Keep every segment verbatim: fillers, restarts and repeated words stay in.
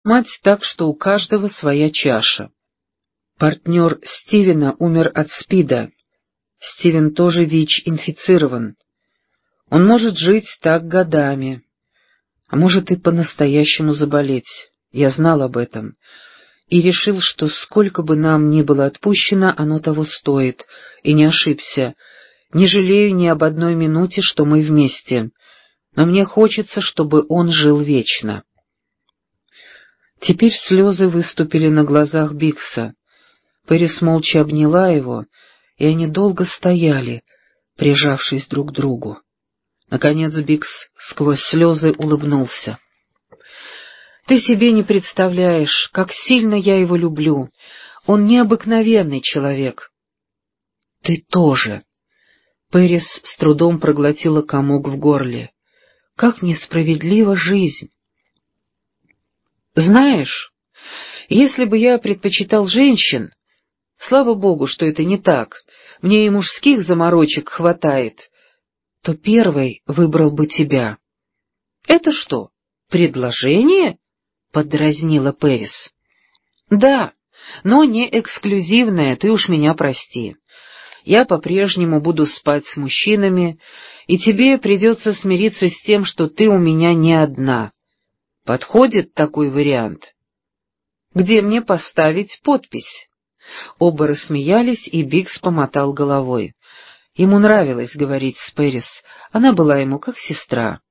Мать так, что у каждого своя чаша. Партнер Стивена умер от СПИДа. Стивен тоже ВИЧ-инфицирован. Он может жить так годами, а может и по-настоящему заболеть. Я знал об этом и решил, что сколько бы нам ни было отпущено, оно того стоит, и не ошибся. Не жалею ни об одной минуте, что мы вместе, но мне хочется, чтобы он жил вечно. Теперь слезы выступили на глазах Биггса. Пэрис молча обняла его, и они долго стояли, прижавшись друг к другу. Наконец Биггс сквозь слезы улыбнулся. «Ты себе не представляешь, как сильно я его люблю. Он необыкновенный человек». «Ты тоже». Пэрис с трудом проглотила комок в горле. «Как несправедлива жизнь». «Знаешь, если бы я предпочитал женщин, слава богу, что это не так, мне и мужских заморочек хватает, то первой выбрал бы тебя». «Это что, предложение?» — поддразнила Пэрис. «Да, но не эксклюзивное, ты уж меня прости. Я по-прежнему буду спать с мужчинами, и тебе придется смириться с тем, что ты у меня не одна. Подходит такой вариант? Где мне поставить подпись?» Оба рассмеялись, и Биггс помотал головой. Ему нравилось говорить с Пэрис, она была ему как сестра.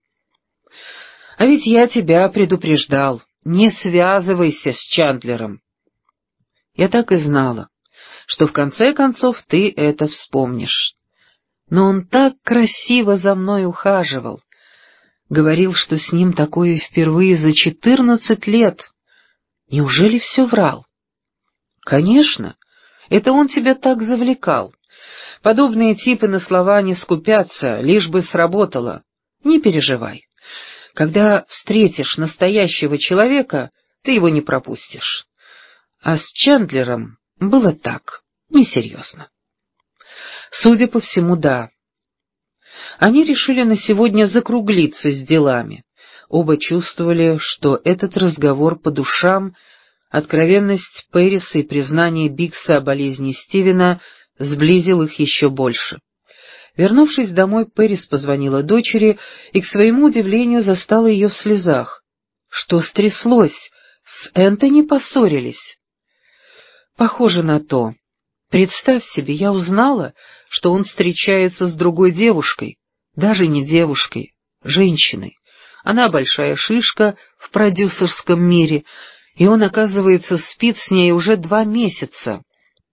«А ведь я тебя предупреждал, не связывайся с Чандлером». «Я так и знала, что в конце концов ты это вспомнишь. Но он так красиво за мной ухаживал. Говорил, что с ним такое впервые за четырнадцать лет. Неужели все врал?» «Конечно, это он тебя так завлекал. Подобные типы на слова не скупятся, лишь бы сработало. Не переживай. Когда встретишь настоящего человека, ты его не пропустишь. А с Чандлером было так, несерьезно». Судя по всему, да. Они решили на сегодня закруглиться с делами. Оба чувствовали, что этот разговор по душам, откровенность Пэриса и признание Биггса о болезни Стивена сблизил их еще больше. Вернувшись домой, Пэрис позвонила дочери и, к своему удивлению, застала ее в слезах. «Что стряслось? С Энтони поссорились?» «Похоже на то. Представь себе, я узнала, что он встречается с другой девушкой, даже не девушкой, женщиной. Она большая шишка в продюсерском мире, и он, оказывается, спит с ней уже два месяца».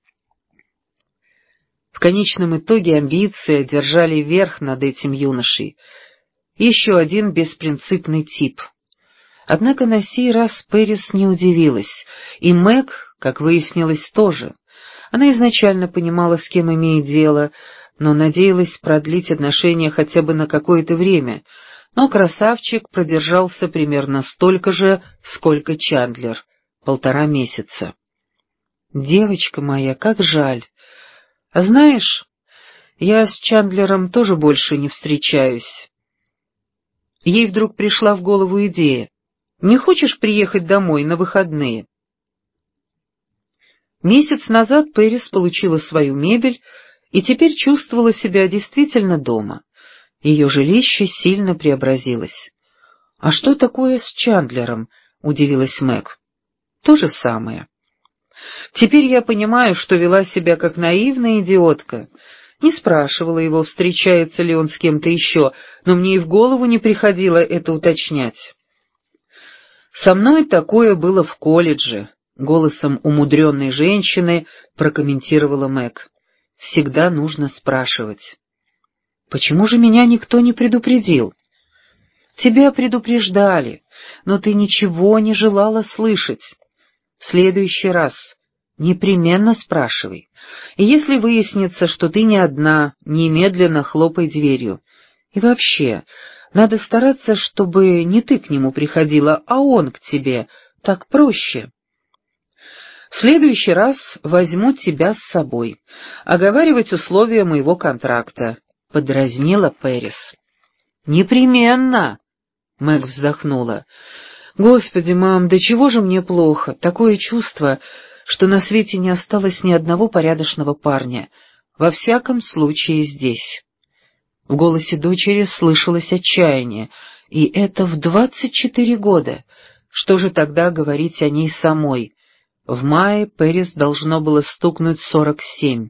В конечном итоге амбиции одержали верх над этим юношей. Еще один беспринципный тип. Однако на сей раз Пэрис не удивилась, и Мэг, как выяснилось, тоже. Она изначально понимала, с кем имеет дело, но надеялась продлить отношения хотя бы на какое-то время, но красавчик продержался примерно столько же, сколько Чандлер — полтора месяца. «Девочка моя, как жаль. А знаешь, я с Чандлером тоже больше не встречаюсь». Ей вдруг пришла в голову идея. «Не хочешь приехать домой на выходные?» Месяц назад Пэрис получила свою мебель и теперь чувствовала себя действительно дома. Ее жилище сильно преобразилось. «А что такое с Чандлером?» — удивилась Мэг. «То же самое. Теперь я понимаю, что вела себя как наивная идиотка. Не спрашивала его, встречается ли он с кем-то еще, но мне и в голову не приходило это уточнять. Со мной такое было в колледже», — голосом умудренной женщины прокомментировала Мэг. «Всегда нужно спрашивать». «Почему же меня никто не предупредил?» «Тебя предупреждали, но ты ничего не желала слышать. В следующий раз непременно спрашивай. И если выяснится, что ты не одна, немедленно хлопай дверью. И вообще, надо стараться, чтобы не ты к нему приходила, а он к тебе. Так проще. В следующий раз возьму тебя с собой. Оговаривать условия моего контракта», — подразнила Пэрис. «Непременно», — Мэг вздохнула. Господи, мам, да чего же мне плохо? Такое чувство, что на свете не осталось ни одного порядочного парня. Во всяком случае здесь. В голосе дочери слышалось отчаяние, и это в двадцать четыре года. Что же тогда говорить о ней самой? В мае Пэрис должно было стукнуть сорок семь.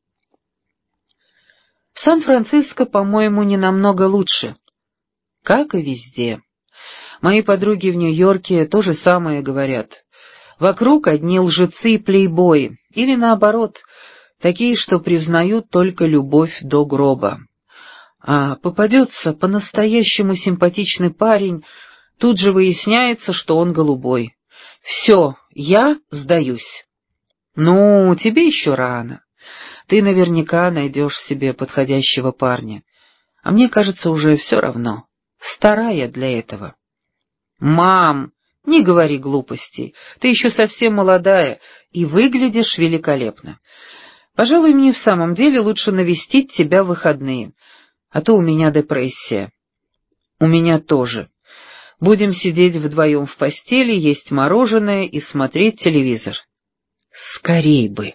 В Сан-Франциско, по-моему, не намного лучше. Как и везде. Мои подруги в Нью-Йорке то же самое говорят. Вокруг одни лжецы и плейбои, или наоборот, такие, что признают только любовь до гроба. А попадется по-настоящему симпатичный парень, тут же выясняется, что он голубой. Все, я сдаюсь. Ну, тебе еще рано. Ты наверняка найдешь себе подходящего парня. А мне кажется, уже все равно. Стара я для этого. Мам, не говори глупостей. Ты еще совсем молодая и выглядишь великолепно. Пожалуй, мне в самом деле лучше навестить тебя в выходные, а то у меня депрессия. У меня тоже. Будем сидеть вдвоем в постели, есть мороженое и смотреть телевизор. Скорей бы.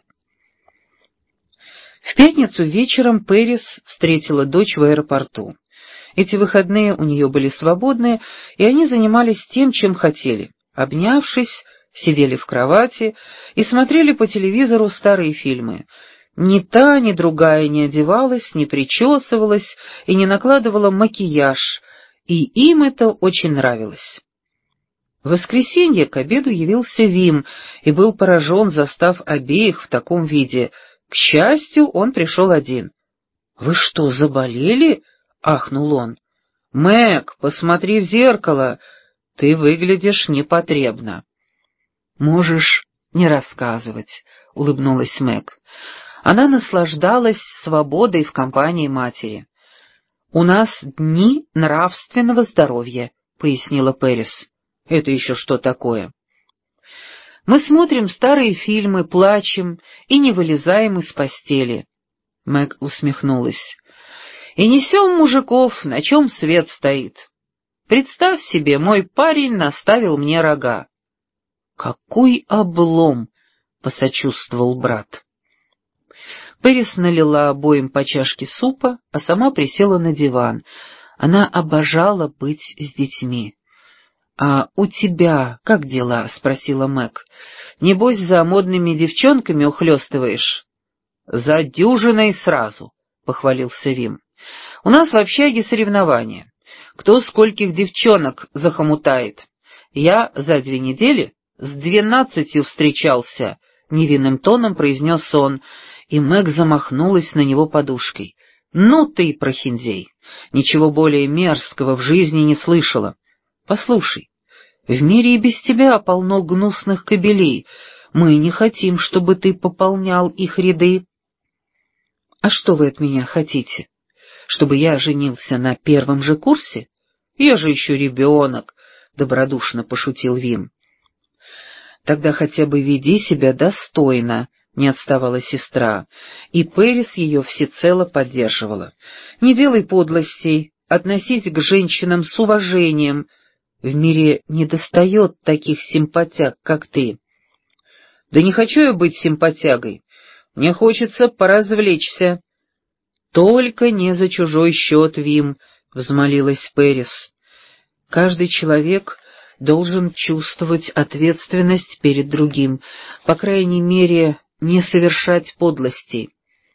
В пятницу вечером Пэрис встретила дочь в аэропорту. Эти выходные у нее были свободные, и они занимались тем, чем хотели. Обнявшись, сидели в кровати и смотрели по телевизору старые фильмы. Ни та, ни другая не одевалась, не причесывалась и не накладывала макияж, и им это очень нравилось. В воскресенье к обеду явился Вим и был поражен, застав обеих в таком виде. К счастью, он пришел один. «Вы что, заболели?» — ахнул он. «Мэг, посмотри в зеркало, ты выглядишь непотребно». «Можешь не рассказывать», — улыбнулась Мэг. Она наслаждалась свободой в компании матери. «У нас дни нравственного здоровья», — пояснила Пэрис. «Это еще что такое?» «Мы смотрим старые фильмы, плачем и не вылезаем из постели». Мэг усмехнулась. «И несем мужиков, на чем свет стоит. Представь себе, мой парень наставил мне рога». «Какой облом!» — посочувствовал брат. Пэрис налила обоим по чашке супа, а сама присела на диван. Она обожала быть с детьми. «А у тебя как дела?» — спросила Мэг. «Небось, за модными девчонками ухлёстываешь?» «За дюжиной сразу», — похвалился Вим. «У нас в общаге соревнования. Кто скольких девчонок захомутает. Я за две недели с двенадцатью встречался», — невинным тоном произнес он, и Мэг замахнулась на него подушкой. «Ну ты, прохиндей, ничего более мерзкого в жизни не слышала. Послушай, в мире и без тебя полно гнусных кобелей. Мы не хотим, чтобы ты пополнял их ряды». «А что вы от меня хотите? Чтобы я женился на первом же курсе? Я же еще ребенок», — добродушно пошутил Вим. «Тогда хотя бы веди себя достойно», — не отставала сестра, и Пэрис ее всецело поддерживала. «Не делай подлостей, относись к женщинам с уважением. В мире недостает таких симпатяг, как ты». «Да не хочу я быть симпатягой. Мне хочется поразвлечься». «Только не за чужой счет, Вим», — взмолилась Пэрис. «Каждый человек должен чувствовать ответственность перед другим, по крайней мере, не совершать подлостей».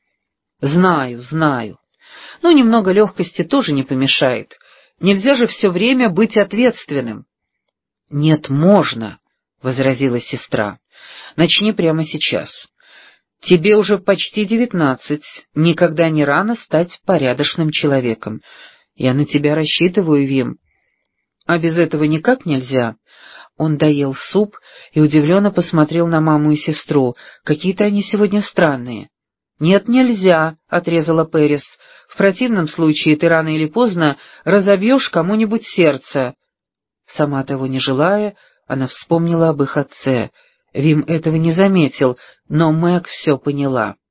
«Знаю, знаю. Но немного легкости тоже не помешает. Нельзя же все время быть ответственным». «Нет, можно», — возразила сестра. «Начни прямо сейчас. Тебе уже почти девятнадцать, никогда не рано стать порядочным человеком. Я на тебя рассчитываю, Вим». «А без этого никак нельзя?» Он доел суп и удивленно посмотрел на маму и сестру. «Какие-то они сегодня странные». «Нет, нельзя», — отрезала Пэрис. «В противном случае ты рано или поздно разобьешь кому-нибудь сердце». Сама того не желая, она вспомнила об их отце. Вим этого не заметил, но Мэг все поняла.